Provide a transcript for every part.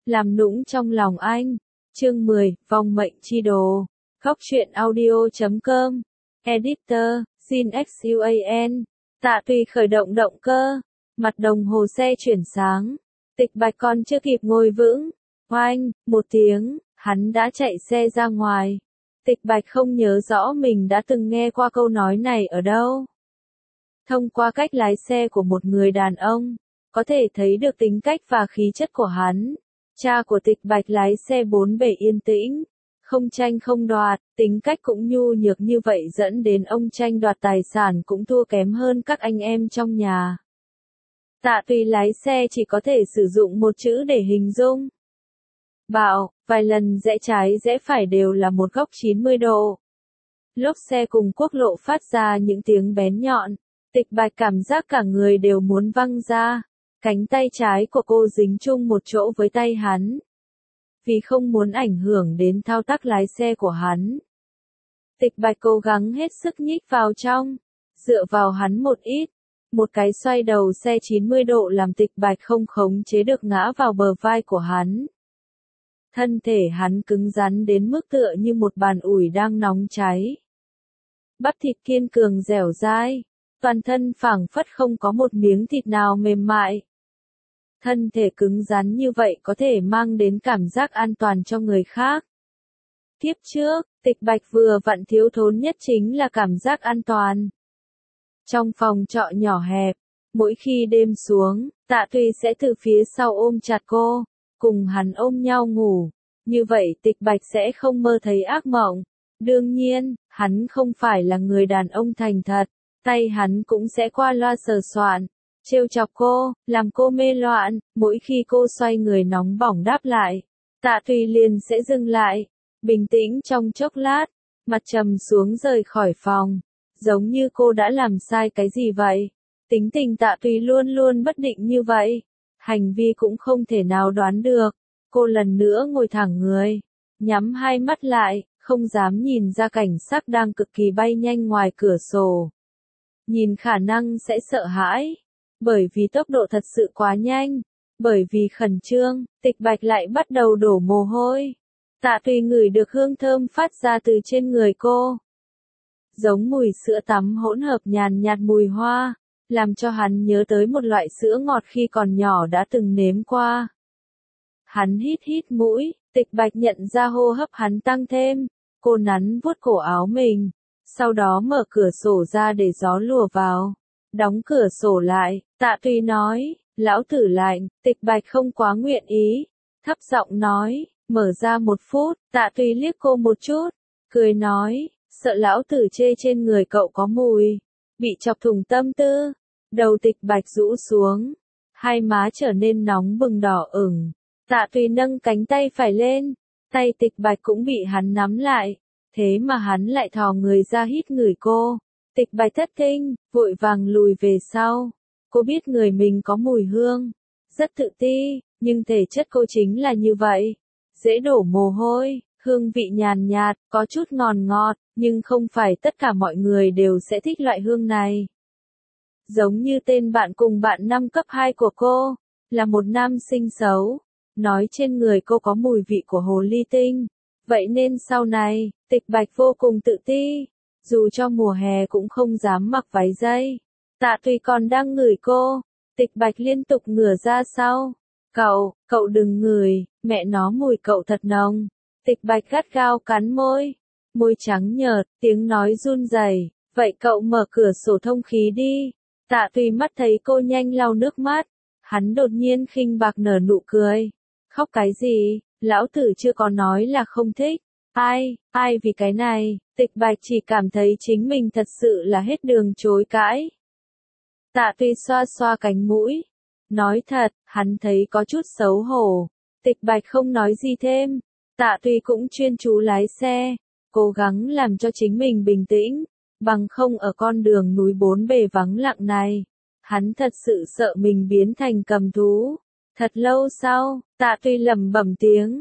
làm nũng trong lòng anh. Chương 10, vòng mệnh chi đồ. Góc truyện audio.com. Editor, Sin XUAN. Tạ Tùy khởi động động cơ. Mặt đồng hồ xe chuyển sáng. Tịch Bạch còn chưa kịp ngồi vững. Oanh, một tiếng, hắn đã chạy xe ra ngoài. Tịch Bạch không nhớ rõ mình đã từng nghe qua câu nói này ở đâu. Thông qua cách lái xe của một người đàn ông, có thể thấy được tính cách và khí chất của hắn. Cha của Tịch Bạch lái xe bốn bề yên tĩnh, không tranh không đoạt, tính cách cũng nhu nhược như vậy dẫn đến ông tranh đoạt tài sản cũng thua kém hơn các anh em trong nhà. Tạ Tùy lái xe chỉ có thể sử dụng một chữ để hình dung. Bạo, vài lần rẽ trái rẽ phải đều là một góc 90 độ. Lốp xe cùng quốc lộ phát ra những tiếng bén nhọn. Tịch Bạch cảm giác cả người đều muốn văng ra. Cánh tay trái của cô dính chung một chỗ với tay hắn. Vì không muốn ảnh hưởng đến thao tác lái xe của hắn, Tịch Bạch cố gắng hết sức nhích vào trong, dựa vào hắn một ít. Một cái xoay đầu xe 90 độ làm Tịch Bạch không khống chế được ngã vào bờ vai của hắn. Thân thể hắn cứng rắn đến mức tựa như một bàn ủi đang nóng cháy. Bắp thịt kiên cường dẻo dai, toàn thân phảng phất không có một miếng thịt nào mềm mại. Thân thể cứng rắn như vậy có thể mang đến cảm giác an toàn cho người khác. Kiếp trước, Tịch Bạch vừa vặn thiếu thốn nhất chính là cảm giác an toàn. Trong phòng trọ nhỏ hẹp, mỗi khi đêm xuống, Tạ Tùy sẽ từ phía sau ôm chặt cô, cùng hắn ôm nhau ngủ. Như vậy Tịch Bạch sẽ không mơ thấy ác mộng. Đương nhiên, hắn không phải là người đàn ông thành thật, tay hắn cũng sẽ qua loa sờ soạn, trêu chọc cô, làm cô mê loạn. Mỗi khi cô xoay người nóng bỏng đáp lại, Tạ Tùy liền sẽ dừng lại, bình tĩnh trong chốc lát, mặt trầm xuống rời khỏi phòng, giống như cô đã làm sai cái gì vậy. Tính tình Tạ Tùy luôn luôn bất định như vậy, hành vi cũng không thể nào đoán được. Cô lần nữa ngồi thẳng người, nhắm hai mắt lại, không dám nhìn ra cảnh sắc đang cực kỳ bay nhanh ngoài cửa sổ. Nhìn khả năng sẽ sợ hãi, bởi vì tốc độ thật sự quá nhanh, bởi vì khẩn trương, Tịch Bạch lại bắt đầu đổ mồ hôi. Tạ Tùy ngửi được hương thơm phát ra từ trên người cô, giống mùi sữa tắm hỗn hợp nhàn nhạt mùi hoa, làm cho hắn nhớ tới một loại sữa ngọt khi còn nhỏ đã từng nếm qua. Hắn hít hít mũi, Tịch Bạch nhận ra hô hấp hắn tăng thêm, cô nắn vuốt cổ áo mình, sau đó mở cửa sổ ra để gió lùa vào, đóng cửa sổ lại. Tạ Tùy nói, lão tử lạnh. Tịch Bạch không quá nguyện ý, thấp giọng nói, mở ra 1 phút. Tạ Tùy liếc cô một chút, cười nói, sợ lão tử chê trên người cậu có mùi, bị chọc thủng tâm tư. Đầu Tịch Bạch rũ xuống, hai má trở nên nóng bừng đỏ ửng. Tạ Tùy nâng cánh tay phải lên, tay Tịch Bạch cũng bị hắn nắm lại, thế mà hắn lại thò người ra hít ngửi cô. Tịch Bạch thất kinh, vội vàng lùi về sau. Cô biết người mình có mùi hương, rất tự ti, nhưng thể chất cô chính là như vậy, dễ đổ mồ hôi, hương vị nhàn nhạt, có chút ngọt ngọt, nhưng không phải tất cả mọi người đều sẽ thích loại hương này. Giống như tên bạn cùng bạn năm cấp 2 của cô, là một nam sinh xấu, nói trên người cô có mùi vị của hồ ly tinh. Vậy nên sau này, Tịch Bạch vô cùng tự ti, dù cho mùa hè cũng không dám mặc váy dây. Tạ Tùy còn đang ngửi cô, Tịch Bạch liên tục ngửa ra sau. Cậu đừng ngửi, mẹ nó mùi cậu thật nồng. Tịch Bạch gắt gao cắn môi, môi trắng nhợt, tiếng nói run rẩy. Vậy cậu mở cửa sổ thông khí đi. Tạ Tùy mắt thấy cô nhanh lau nước mắt, hắn đột nhiên khinh bạc nở nụ cười. Khóc cái gì, lão tử chưa có nói là không thích. Ai vì cái này. Tịch Bạch chỉ cảm thấy chính mình thật sự là hết đường chối cãi. Tạ Tùy xoa xoa cánh mũi, nói thật, hắn thấy có chút xấu hổ. Tịch Bạch không nói gì thêm, Tạ Tùy cũng chuyên chú lái xe, cố gắng làm cho chính mình bình tĩnh, bằng không ở con đường núi bốn bề vắng lặng này, hắn thật sự sợ mình biến thành cầm thú. Thật lâu sau, Tạ Tùy lẩm bẩm tiếng,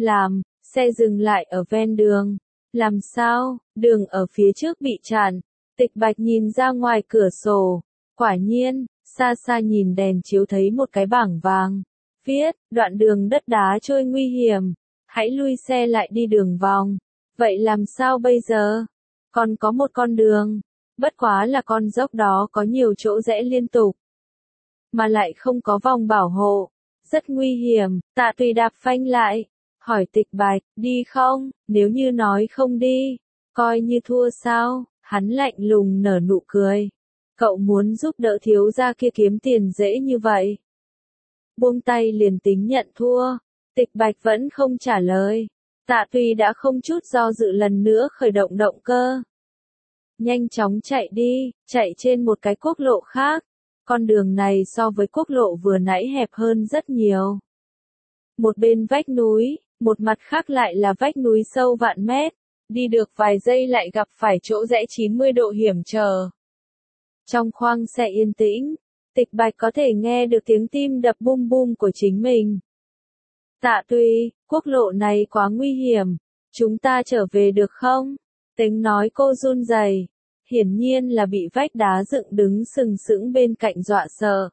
xe dừng lại ở ven đường. Làm sao, đường ở phía trước bị chặn. Tịch Bạch nhìn ra ngoài cửa sổ, quả nhiên, xa xa nhìn đèn chiếu thấy một cái bảng vàng, Viết, đoạn đường đất đá trôi nguy hiểm, hãy lui xe lại đi đường vòng. Vậy làm sao bây giờ? Còn có một con đường, bất quá là con dốc đó có nhiều chỗ rẽ liên tục, mà lại không có vòng bảo hộ, rất nguy hiểm. Tạ Tùy đạp phanh lại, hỏi Tịch Bạch, đi không? Nếu như nói không đi, coi như thua sao? Hắn lạnh lùng nở nụ cười. Cậu muốn giúp đỡ thiếu gia kia kiếm tiền dễ như vậy? Buông tay liền tính nhận thua. Tịch Bạch vẫn không trả lời. Tạ Tùy đã không chút do dự lần nữa khởi động động cơ. Nhanh chóng chạy đi, chạy trên một cái quốc lộ khác. Con đường này so với quốc lộ vừa nãy hẹp hơn rất nhiều. Một bên vách núi, một mặt khác lại là vách núi sâu vạn mét. Đi được vài giây lại gặp phải chỗ rẽ 90 độ hiểm trở. Trong khoang xe yên tĩnh, Tịch Bạch có thể nghe được tiếng tim đập bum bum của chính mình. Tạ Tùy, quốc lộ này quá nguy hiểm, chúng ta trở về được không? Tiếng nói cô run rẩy, hiển nhiên là bị vách đá dựng đứng sừng sững bên cạnh dọa sợ.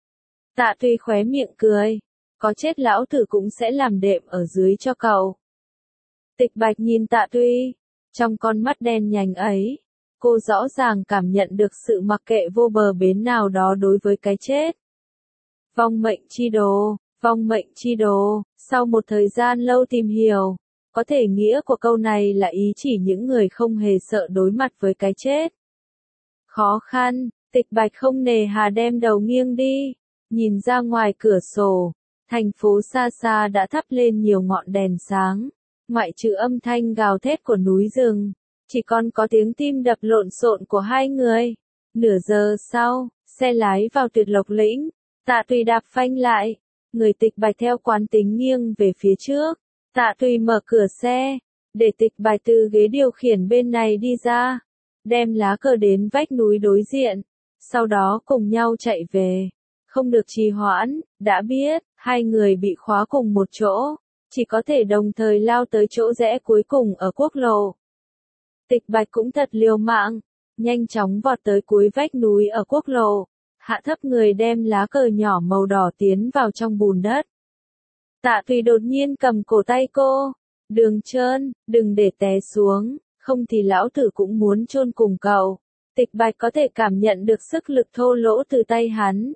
Tạ Tùy khóe miệng cười, có chết lão tử cũng sẽ làm đệm ở dưới cho cậu. Tịch Bạch nhìn Tạ Tùy, trong con mắt đen nhánh ấy, cô rõ ràng cảm nhận được sự mặc kệ vô bờ bến nào đó đối với cái chết. Vong mệnh chi đồ, vong mệnh chi đồ, sau một thời gian lâu tìm hiểu, có thể nghĩa của câu này là ý chỉ những người không hề sợ đối mặt với cái chết. Khó khăn, Tịch Bạch không nề hà đem đầu nghiêng đi, nhìn ra ngoài cửa sổ, thành phố xa xa đã thắp lên nhiều ngọn đèn sáng, ngoại trừ âm thanh gào thét của núi rừng, chỉ còn có tiếng tim đập lộn xộn của hai người. Nửa giờ sau, xe lái vào Tuyệt Lộc Lĩnh, Tạ Tùy đạp phanh lại, người Tịch Bạch theo quán tính nghiêng về phía trước. Tạ Tùy mở cửa xe, để Tịch Bạch từ ghế điều khiển bên này đi ra, đem lá cờ đến vách núi đối diện, sau đó cùng nhau chạy về. Không được trì hoãn, đã biết, hai người bị khóa cùng một chỗ, chỉ có thể đồng thời lao tới chỗ rẽ cuối cùng ở quốc lộ. Tịch Bạch cũng thật liều mạng, nhanh chóng vọt tới cuối vách núi ở quốc lộ, hạ thấp người đem lá cờ nhỏ màu đỏ tiến vào trong bùn đất. Tạ Tùy đột nhiên cầm cổ tay cô, Đường Trơn, đừng để té xuống, không thì lão tử cũng muốn chôn cùng cậu. Tịch Bạch có thể cảm nhận được sức lực thô lỗ từ tay hắn.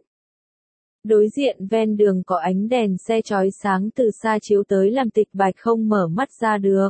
Đối diện ven đường có ánh đèn xe chói sáng từ xa chiếu tới làm Tịch Bạch không mở mắt ra được.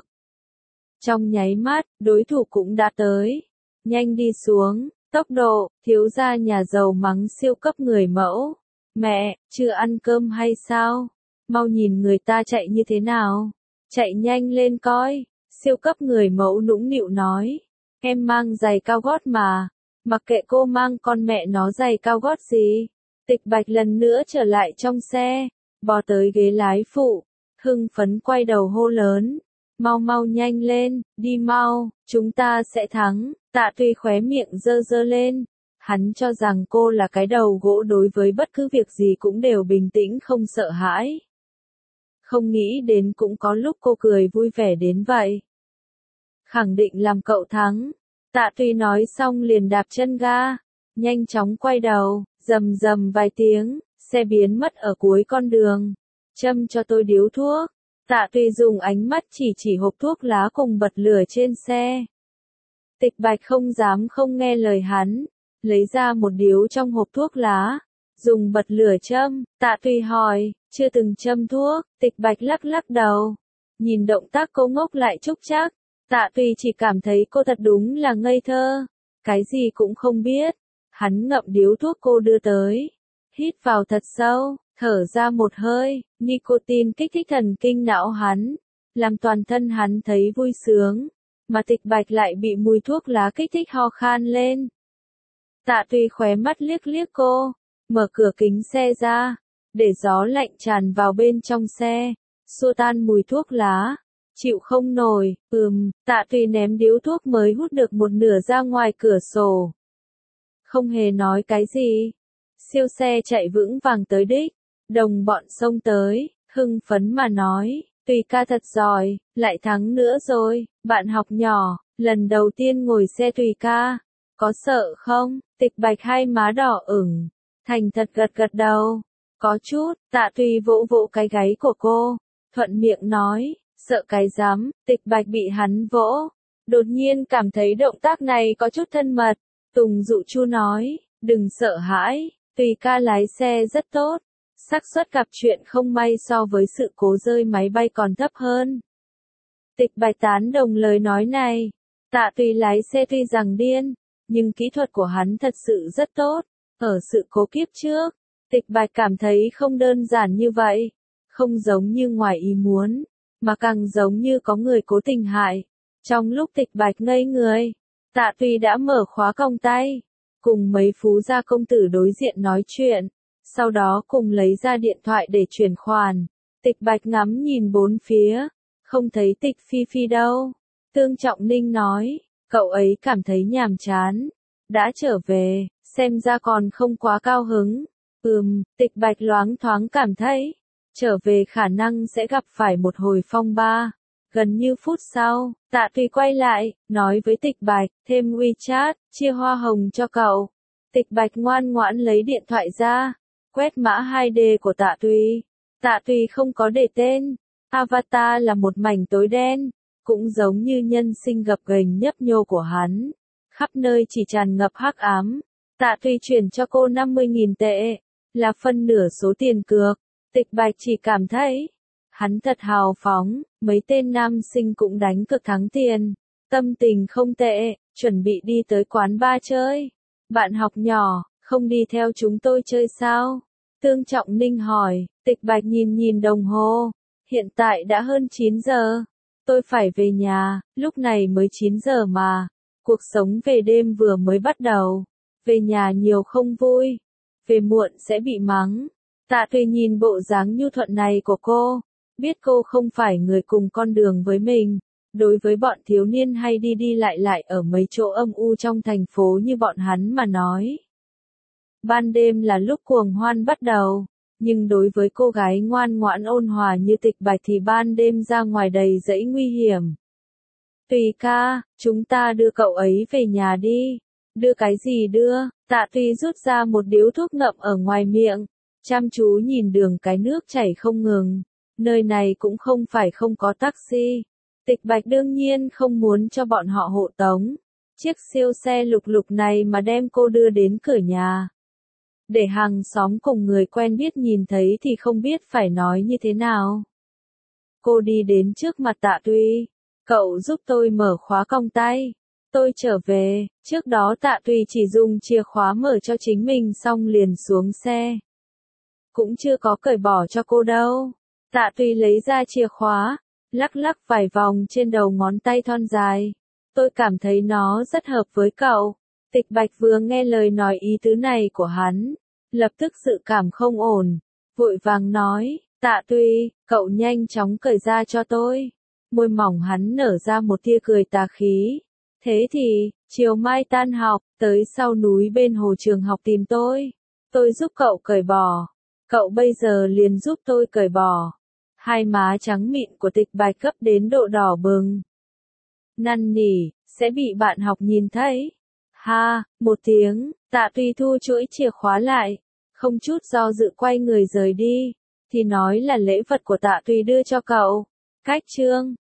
Trong nháy mắt, đối thủ cũng đã tới. Nhanh đi xuống, tốc độ, thiếu gia nhà giàu mắng siêu cấp người mẫu. Mẹ, chưa ăn cơm hay sao? Mau nhìn người ta chạy như thế nào. Chạy nhanh lên coi. Siêu cấp người mẫu nũng nịu nói. Em mang giày cao gót mà. Mặc kệ cô mang con mẹ nó giày cao gót gì. Tịch Bạch lần nữa trở lại trong xe. Bò tới ghế lái phụ. Hưng phấn quay đầu hô lớn. Mau mau nhanh lên, đi mau, chúng ta sẽ thắng. Tạ Tùy khóe miệng giơ giơ lên. Hắn cho rằng cô là cái đầu gỗ đối với bất cứ việc gì cũng đều bình tĩnh không sợ hãi. Không nghĩ đến cũng có lúc cô cười vui vẻ đến vậy. Khẳng định làm cậu thắng. Tạ Tùy nói xong liền đạp chân ga, nhanh chóng quay đầu, rầm rầm vài tiếng, xe biến mất ở cuối con đường. Châm cho tôi điếu thuốc. Tạ Tùy dùng ánh mắt chỉ hộp thuốc lá cùng bật lửa trên xe. Tịch Bạch không dám không nghe lời hắn, lấy ra một điếu trong hộp thuốc lá, dùng bật lửa châm. Tạ Tùy hỏi, chưa từng châm thuốc. Tịch Bạch lắc lắc đầu, nhìn động tác cô ngốc lại chúc chắc. Tạ Tùy chỉ cảm thấy cô thật đúng là ngây thơ, cái gì cũng không biết. Hắn ngậm điếu thuốc cô đưa tới, hít vào thật sâu, thở ra một hơi, nicotine kích thích thần kinh não hắn, làm toàn thân hắn thấy vui sướng, mà Tịch Bạch lại bị mùi thuốc lá kích thích ho khan lên. Tạ Tùy khóe mắt liếc liếc cô, mở cửa kính xe ra, để gió lạnh tràn vào bên trong xe, xua tan mùi thuốc lá. Chịu không nổi, Tạ Tùy ném điếu thuốc mới hút được một nửa ra ngoài cửa sổ. Không hề nói cái gì. Siêu xe chạy vững vàng tới đích, đồng bọn xông tới, hưng phấn mà nói, Tùy ca thật giỏi, lại thắng nữa rồi, bạn học nhỏ, lần đầu tiên ngồi xe Tùy ca, có sợ không? Tịch Bạch hai má đỏ ửng, thành thật gật gật đầu, Có chút, Tạ Tùy vỗ vỗ cái gáy của cô, thuận miệng nói, sợ cái rắm, Tịch Bạch bị hắn vỗ. Đột nhiên cảm thấy động tác này có chút thân mật. Tùng Dụ Chu nói, đừng sợ hãi, Tùy ca lái xe rất tốt. Xác suất gặp chuyện không may so với sự cố rơi máy bay còn thấp hơn. Tịch Bạch tán đồng lời nói này. Tạ Tùy lái xe tuy rằng điên, nhưng kỹ thuật của hắn thật sự rất tốt. Ở sự cố kiếp trước, Tịch Bạch cảm thấy không đơn giản như vậy. Không giống như ngoài ý muốn, mà càng giống như có người cố tình hại. Trong lúc Tịch Bạch ngây người, Tạ Tùy đã mở khóa còng tay, cùng mấy phú gia công tử đối diện nói chuyện, sau đó cùng lấy ra điện thoại để chuyển khoản. Tịch Bạch ngắm nhìn bốn phía, không thấy Tịch Phi Phi đâu. Tương Trọng Ninh nói, cậu ấy cảm thấy nhàm chán, đã trở về, xem ra còn không quá cao hứng. Tịch Bạch loáng thoáng cảm thấy, trở về khả năng sẽ gặp phải một hồi phong ba. Gần như phút sau, Tạ Tùy quay lại, nói với Tịch Bạch, thêm WeChat, chia hoa hồng cho cậu. Tịch Bạch ngoan ngoãn lấy điện thoại ra, quét mã 2D của Tạ Tùy. Tạ Tùy không có để tên, avatar là một mảnh tối đen, cũng giống như nhân sinh gập ghềnh nhấp nhô của hắn. Khắp nơi chỉ tràn ngập hắc ám. Tạ Tùy chuyển cho cô 50.000 tệ, là phân nửa số tiền cược. Tịch Bạch chỉ cảm thấy, hắn thật hào phóng, mấy tên nam sinh cũng đánh cược thắng tiền. Tâm tình không tệ, chuẩn bị đi tới quán bar chơi. Bạn học nhỏ, không đi theo chúng tôi chơi sao? Tương Trọng Ninh hỏi. Tịch Bạch nhìn nhìn đồng hồ. Hiện tại đã hơn 9 giờ. Tôi phải về nhà, lúc này mới 9 giờ mà. Cuộc sống về đêm vừa mới bắt đầu. Về nhà nhiều không vui. Về muộn sẽ bị mắng. Tạ Tùy nhìn bộ dáng nhu thuận này của cô. Biết cô không phải người cùng con đường với mình. Đối với bọn thiếu niên hay đi đi lại lại ở mấy chỗ âm u trong thành phố như bọn hắn mà nói. Ban đêm là lúc cuồng hoan bắt đầu. Nhưng đối với cô gái ngoan ngoãn ôn hòa như Tịch Bạch thì ban đêm ra ngoài đầy dẫy nguy hiểm. Tùy ca, chúng ta đưa cậu ấy về nhà đi. Đưa cái gì đưa? Tạ Tùy rút ra một điếu thuốc ngậm ở ngoài miệng. Chăm chú nhìn đường cái nước chảy không ngừng. Nơi này cũng không phải không có taxi. Tịch Bạch đương nhiên không muốn cho bọn họ hộ tống. Chiếc siêu xe lục lục này mà đem cô đưa đến cửa nhà. Để hàng xóm cùng người quen biết nhìn thấy thì không biết phải nói như thế nào. Cô đi đến trước mặt Tạ Tùy. Cậu giúp tôi mở khóa còng tay. Tôi trở về, trước đó Tạ Tùy chỉ dùng chìa khóa mở cho chính mình xong liền xuống xe. Cũng chưa có cởi bỏ cho cô đâu. Tạ Tùy lấy ra chìa khóa, lắc lắc vài vòng trên đầu ngón tay thon dài. Tôi cảm thấy nó rất hợp với cậu. Tịch Bạch vừa nghe lời nói ý tứ này của hắn, lập tức dự cảm không ổn, vội vàng nói, Tạ Tùy, cậu nhanh chóng cởi ra cho tôi. Môi mỏng hắn nở ra một tia cười tà khí. Thế thì, chiều mai tan học, tới sau núi bên hồ trường học tìm tôi giúp cậu cởi bỏ. Cậu bây giờ liền giúp tôi cởi bỏ. Hai má trắng mịn của Tịch Bạch gấp đến độ đỏ bừng. Năn nỉ, sẽ bị bạn học nhìn thấy. Ha, một tiếng, Tạ Tùy thu chuỗi chìa khóa lại, không chút do dự quay người rời đi, thì nói là lễ vật của Tạ Tùy đưa cho cậu. Cách chương